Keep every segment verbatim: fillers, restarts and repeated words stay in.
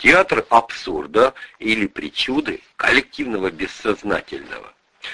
театр абсурда или причуды коллективного бессознательного.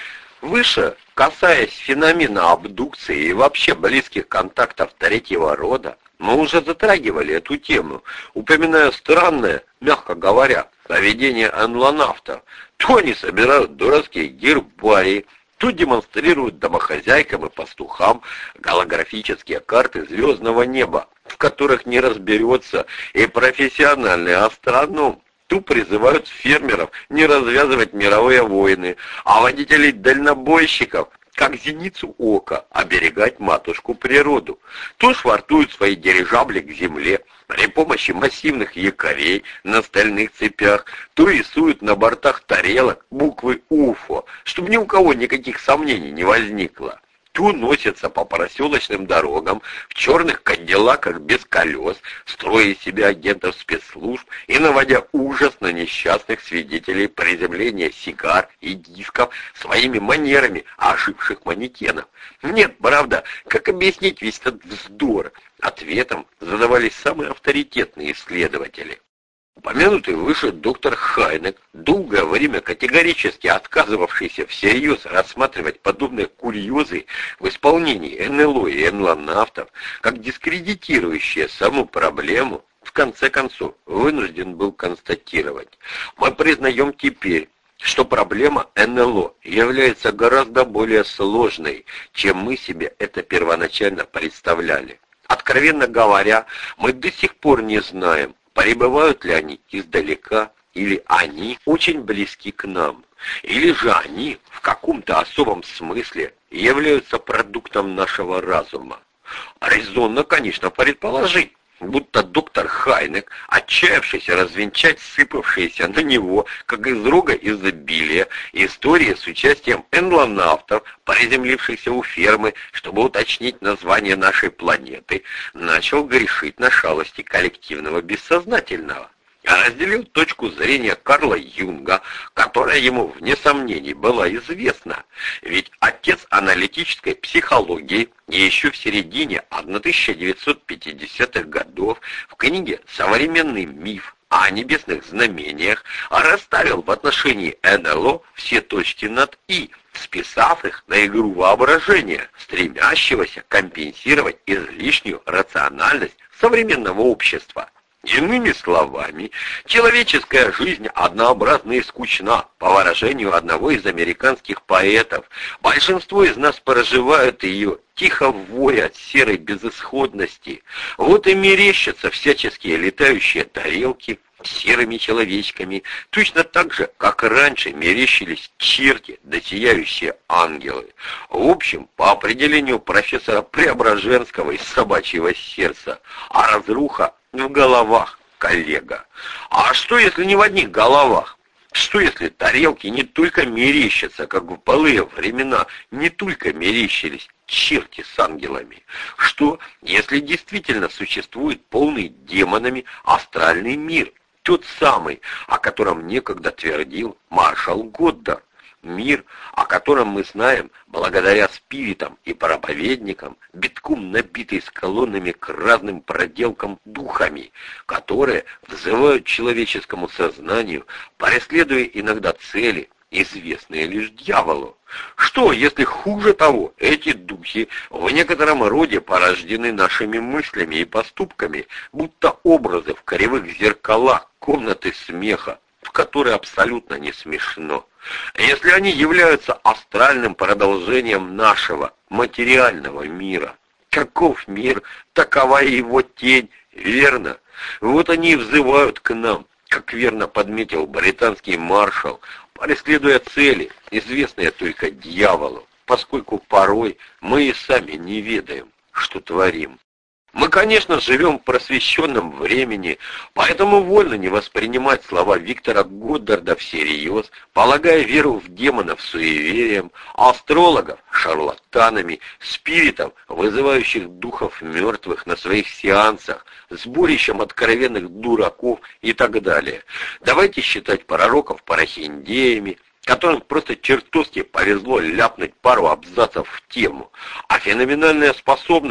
Выше, касаясь феномена абдукции и вообще близких контактов третьего рода, мы уже затрагивали эту тему, упоминая странное, мягко говоря, поведение анлонавтов. То они собирают дурацкие гербарии, то демонстрируют домохозяйкам и пастухам голографические карты звездного неба, в которых не разберется и профессиональный астроном. То призывают фермеров не развязывать мировые войны, а водителей-дальнобойщиков, как зеницу ока, оберегать матушку природу. То швартуют свои дирижабли к земле при помощи массивных якорей на стальных цепях, то рисуют на бортах тарелок буквы УФО, чтобы ни у кого никаких сомнений не возникло. То носятся по проселочным дорогам в черных кадиллаках без колес, строя из себя агентов спецслужб и наводя ужас на несчастных свидетелей приземления сигар и дисков своими манерами ошибших манекенов. Нет, правда, как объяснить весь этот вздор? Ответом задавались самые авторитетные исследователи. Упомянутый выше доктор Хайнек, долгое время категорически отказывавшийся всерьез рассматривать подобные курьезы в исполнении эн эл о и энлонавтов, как дискредитирующие саму проблему, в конце концов вынужден был констатировать: мы признаем теперь, что проблема эн эл о является гораздо более сложной, чем мы себе это первоначально представляли. Откровенно говоря, мы до сих пор не знаем, прибывают ли они издалека, или они очень близки к нам, или же они в каком-то особом смысле являются продуктом нашего разума. Резонно, конечно, предположить, будто доктор Хайнек, отчаявшийся развенчать сыпавшиеся на него, как из рога изобилия, истории с участием энлонавтов, приземлившихся у фермы, чтобы уточнить название нашей планеты, начал грешить на шалости коллективного бессознательного. Разделил точку зрения Карла Юнга, которая ему, вне сомнений, была известна. Ведь отец аналитической психологии еще в середине тысяча девятьсот пятидесятых годов в книге «Современный миф о небесных знамениях» расставил в отношении эн эл о все точки над «и», списав их на игру воображения, стремящегося компенсировать излишнюю рациональность современного общества. Иными словами, человеческая жизнь однообразна и скучна, по выражению одного из американских поэтов. Большинство из нас проживают ее, тихо воя от серой безысходности. Вот и мерещатся всяческие летающие тарелки с серыми человечками, точно так же, как раньше мерещились черти да сияющие ангелы. В общем, по определению профессора Преображенского из «Собачьего сердца», а разруха в головах, коллега. А что, если не в одних головах? Что, если тарелки не только мерещатся, как в былые времена, не только мерещились черти с ангелами? Что, если действительно существует полный демонами астральный мир, тот самый, о котором некогда твердил маршал Годдар? Мир, о котором мы знаем благодаря спиритам и проповедникам, битком набитый склонными к разным проделкам духами, которые взывают человеческому сознанию, преследуя иногда цели, известные лишь дьяволу. Что, если хуже того, эти духи в некотором роде порождены нашими мыслями и поступками, будто образы в кривых зеркалах комнаты смеха, в которой абсолютно не смешно? Если они являются астральным продолжением нашего материального мира, каков мир, такова и его тень, верно? Вот они и взывают к нам, как верно подметил британский маршал, преследуя цели, известные только дьяволу, поскольку порой мы и сами не ведаем, что творим. Мы, конечно, живем в просвещенном времени, поэтому вольно не воспринимать слова Виктора Годдарда всерьез, полагая веру в демонов суеверием, астрологов шарлатанами, спиритов, вызывающих духов мертвых на своих сеансах, сборищем откровенных дураков и так далее. Давайте считать пророков парахиндеями, которым просто чертовски повезло ляпнуть пару абзацев в тему, а феноменальные способности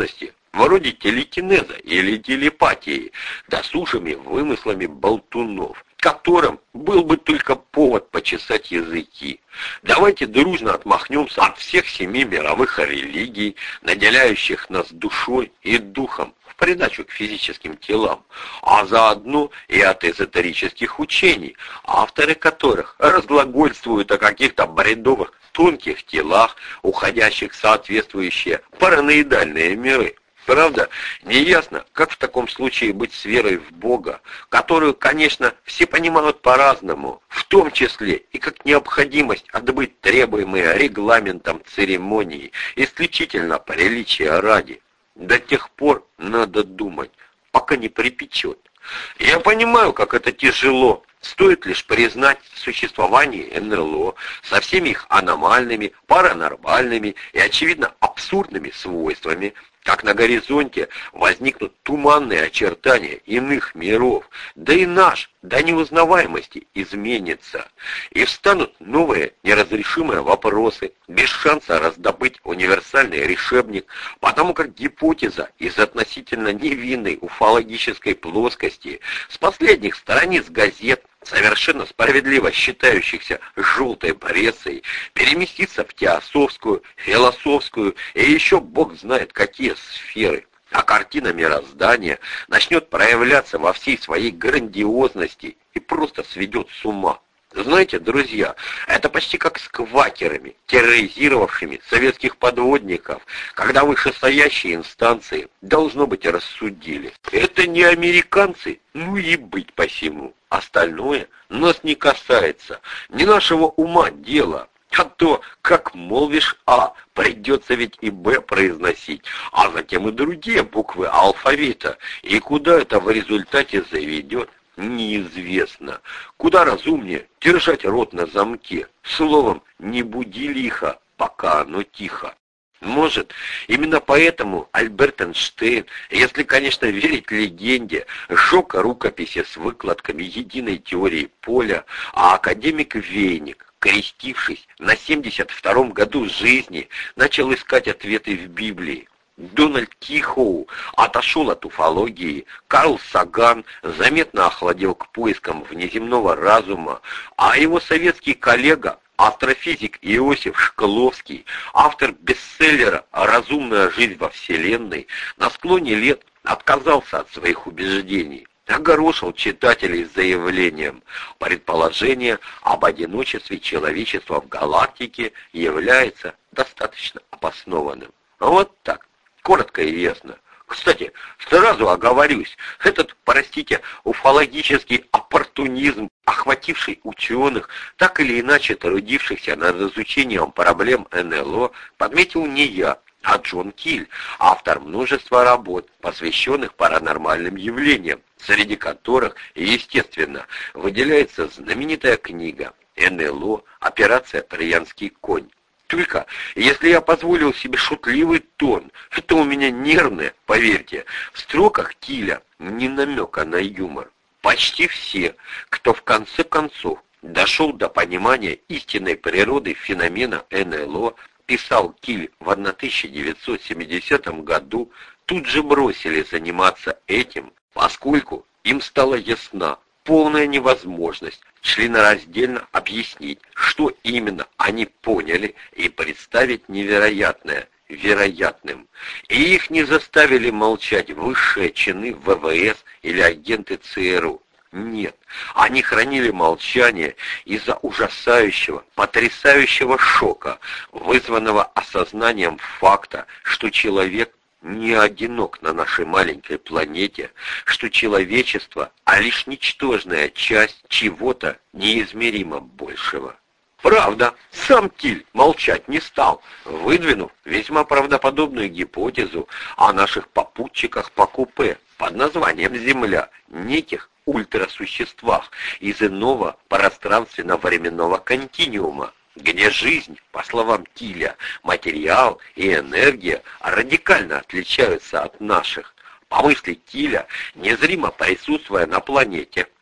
вроде телекинеза или телепатии, досужими вымыслами болтунов, которым был бы только повод почесать языки. Давайте дружно отмахнемся от всех семи мировых религий, наделяющих нас душой и духом в придачу к физическим телам, а заодно и от эзотерических учений, авторы которых разглагольствуют о каких-то бредовых тонких телах, уходящих в соответствующие параноидальные миры. Правда, неясно, как в таком случае быть с верой в Бога, которую, конечно, все понимают по-разному, в том числе и как необходимость отбыть требуемые регламентом церемонии, исключительно приличия ради. До тех пор надо думать, пока не припечет. Я понимаю, как это тяжело. Стоит лишь признать существование эн эл о со всеми их аномальными, паранормальными и, очевидно, абсурдными свойствами, как на горизонте возникнут туманные очертания иных миров, да и наш до неузнаваемости изменится, и встанут новые неразрешимые вопросы, без шанса раздобыть универсальный решебник, потому как гипотеза из относительно невинной уфологической плоскости с последних страниц газет, совершенно справедливо считающихся желтой прессой, переместится в теософскую, философскую и еще бог знает какие сферы, а картина мироздания начнет проявляться во всей своей грандиозности и просто сведет с ума. Знаете, друзья, это почти как с квакерами, терроризировавшими советских подводников, когда вышестоящие инстанции, должно быть, рассудили. Это не американцы, ну и быть посему. Остальное нас не касается, не нашего ума дело. А то, как молвишь А, придется ведь и Б произносить, а затем и другие буквы алфавита. И куда это в результате заведет, неизвестно. Куда разумнее держать рот на замке. Словом, не буди лихо, пока оно тихо. Может, именно поэтому Альберт Эйнштейн, если, конечно, верить легенде, сжег рукописи с выкладками единой теории поля, а академик Вейник, крестившись на семьдесят втором году жизни, начал искать ответы в Библии. Дональд Кихоу отошел от уфологии, Карл Саган заметно охладел к поискам внеземного разума, а его советский коллега, астрофизик Иосиф Шкловский, автор бестселлера «Разумная жизнь во Вселенной», на склоне лет отказался от своих убеждений, огорошил читателей заявлением: предположение об одиночестве человечества в галактике является достаточно обоснованным. Вот так, коротко и ясно. Кстати, сразу оговорюсь, этот, простите, уфологический оппортунизм, охвативший ученых, так или иначе трудившихся над изучением проблем эн эл о, подметил не я, а Джон Киль, автор множества работ, посвященных паранормальным явлениям, среди которых, естественно, выделяется знаменитая книга «эн эл о. Операция Троянский конь». Только, если я позволил себе шутливый тон, это у меня нервное, поверьте, в строках Киля ни намека на юмор. Почти все, кто в конце концов дошел до понимания истинной природы феномена эн эл о, писал Киль в тысяча девятьсот семидесятом году, тут же бросили заниматься этим, поскольку им стала ясна полная невозможность членораздельно объяснить, что именно они поняли, и представить невероятное вероятным. И их не заставили молчать высшие чины вэ вэ эс или агенты цэ эр у. Нет, они хранили молчание из-за ужасающего, потрясающего шока, вызванного осознанием факта, что человек не одинок на нашей маленькой планете, что человечество, а лишь ничтожная часть чего-то неизмеримо большего. Правда, сам Киль молчать не стал, выдвинув весьма правдоподобную гипотезу о наших попутчиках по купе под названием Земля, неких ультрасуществах из иного пространственно-временного континуума, где жизнь, по словам Киля, материал и энергия радикально отличаются от наших. По мысли Киля, незримо присутствуя на планете,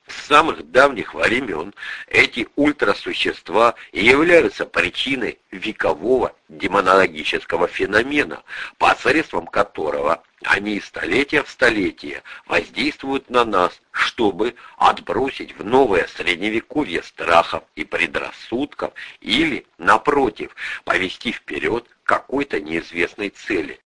С самых давних времен эти ультрасущества и являются причиной векового демонологического феномена, посредством которого они из столетия в столетие воздействуют на нас, чтобы отбросить в новое средневековье страхов и предрассудков или, напротив, повести вперед к какой-то неизвестной цели.